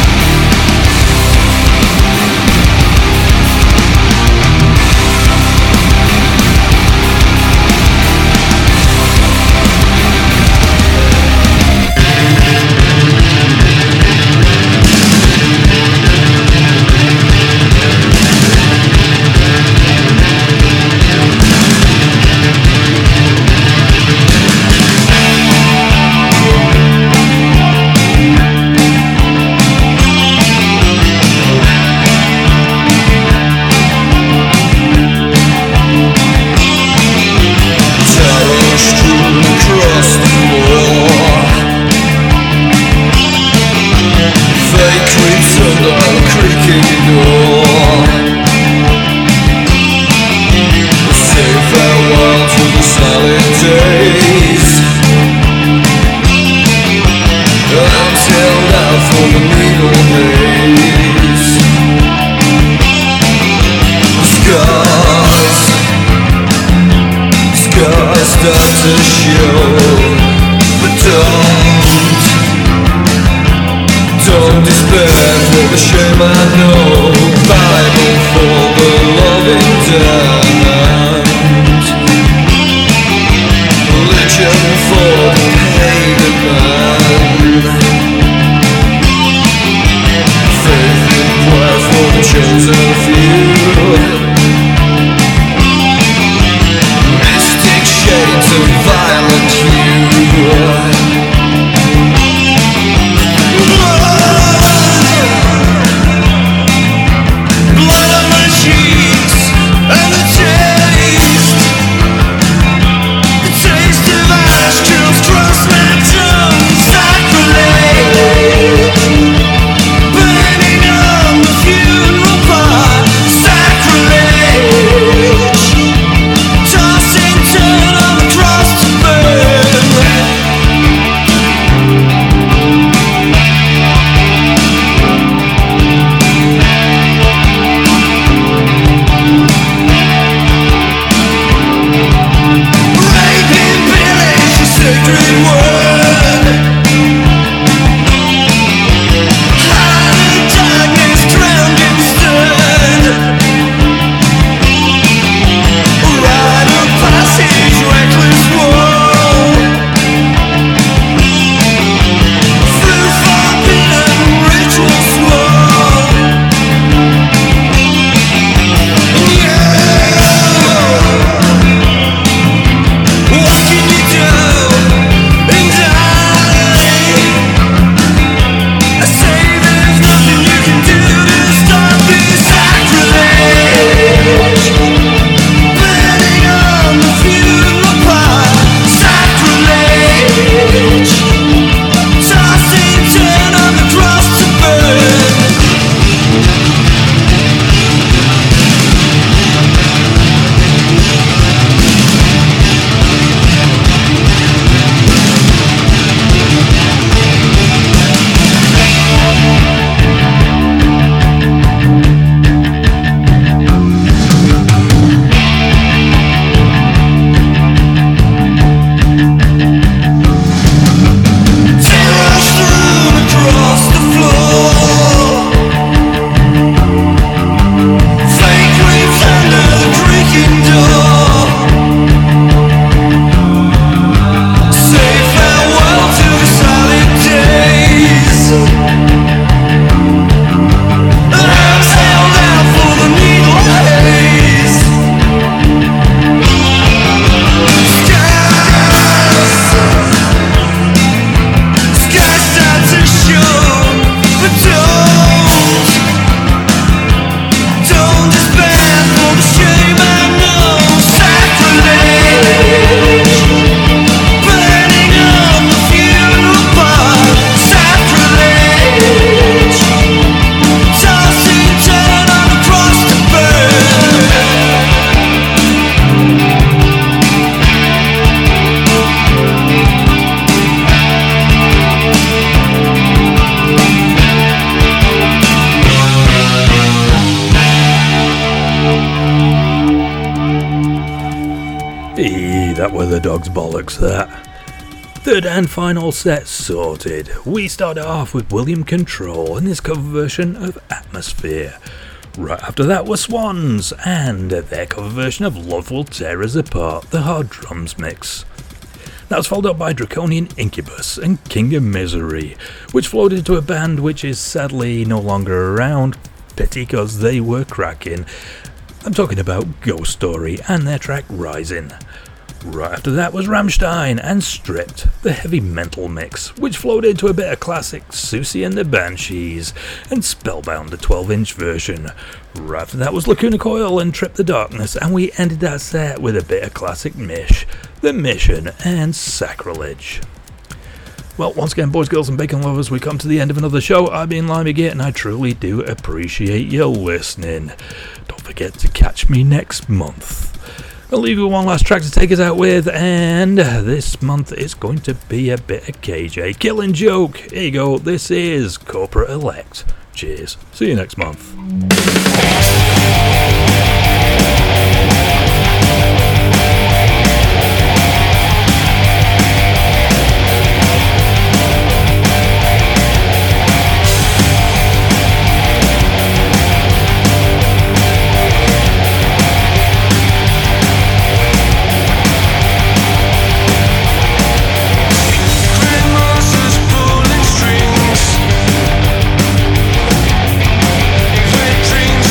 Terror strewn across the floor. Fate creeps under the creaking door. Say farewell to the silent days. Until now for the needle haze. Skies start to show, but don't despair for the shame I know. Bible for the loving damned, religion for the hated man, faith in prayer for the chosen few. Mystic shades of violent hue. Blood on my cheeks and the taste of ash chills across my tongue. Sacrilege, burning on the funeral pyre. Sacrilege, tossing turn on the cross to burn. Raping, pillage, the sacred word. Hiding darkness, drowned in stern. Rite of passage, reckless war. Through forbidden ritual sworn. What can you do in dog's bollocks, that. Third and final set sorted. We started off with William Control and his cover version of Atmosphere. Right after that were Swans and their cover version of Love Will Tear Us Apart, the hard drums mix. That was followed up by Draconian Incubus and King of Misery, which flowed into a band which is sadly no longer around, pity cause they were cracking. I'm talking about Ghost Story and their track Rising. Right after that was Rammstein and Stripped, the heavy metal mix, which flowed into a bit of classic Susie and the Banshees and Spellbound, the 12-inch version. Right after that was Lacuna Coil and Trip the Darkness, and we ended that set with a bit of classic Mish, The Mission and Sacrilege. Well, once again, boys, girls and bacon lovers, we come to the end of another show. I've been Limey Git, and I truly do appreciate you listening. Don't forget to catch me next month. I'll leave you one last track to take us out with, and this month it's going to be a bit of KJ Killing Joke. Here you go, this is Corporate Elect. Cheers, see you next month. Dreams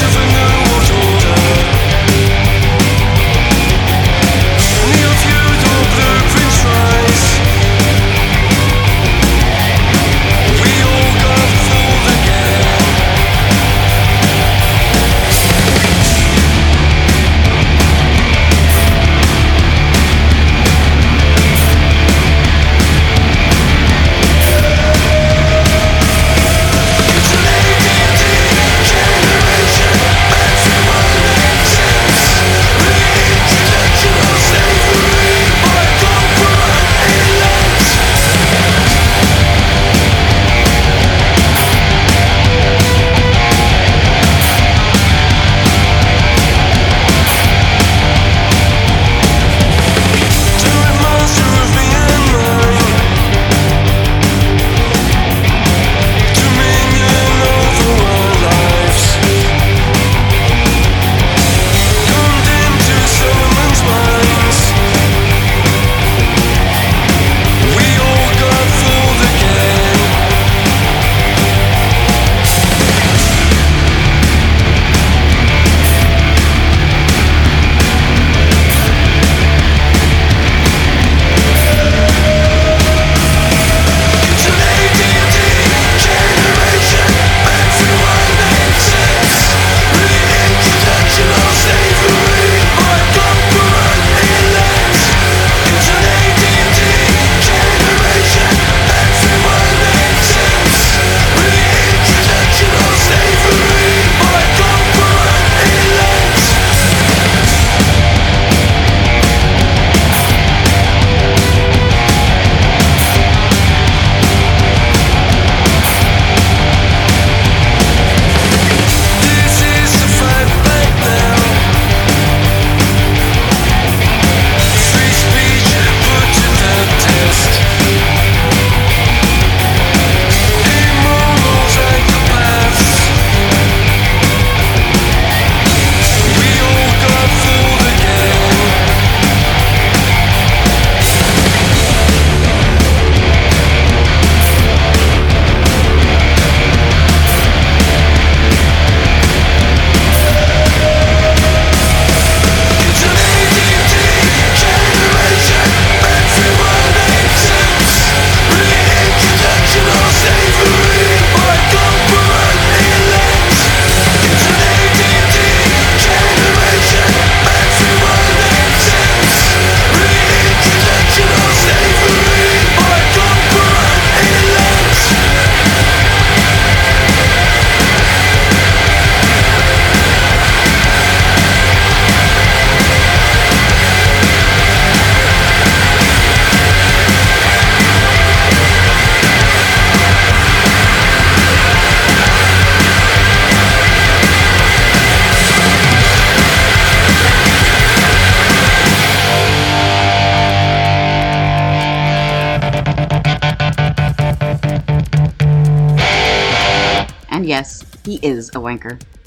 yes, he is a wanker.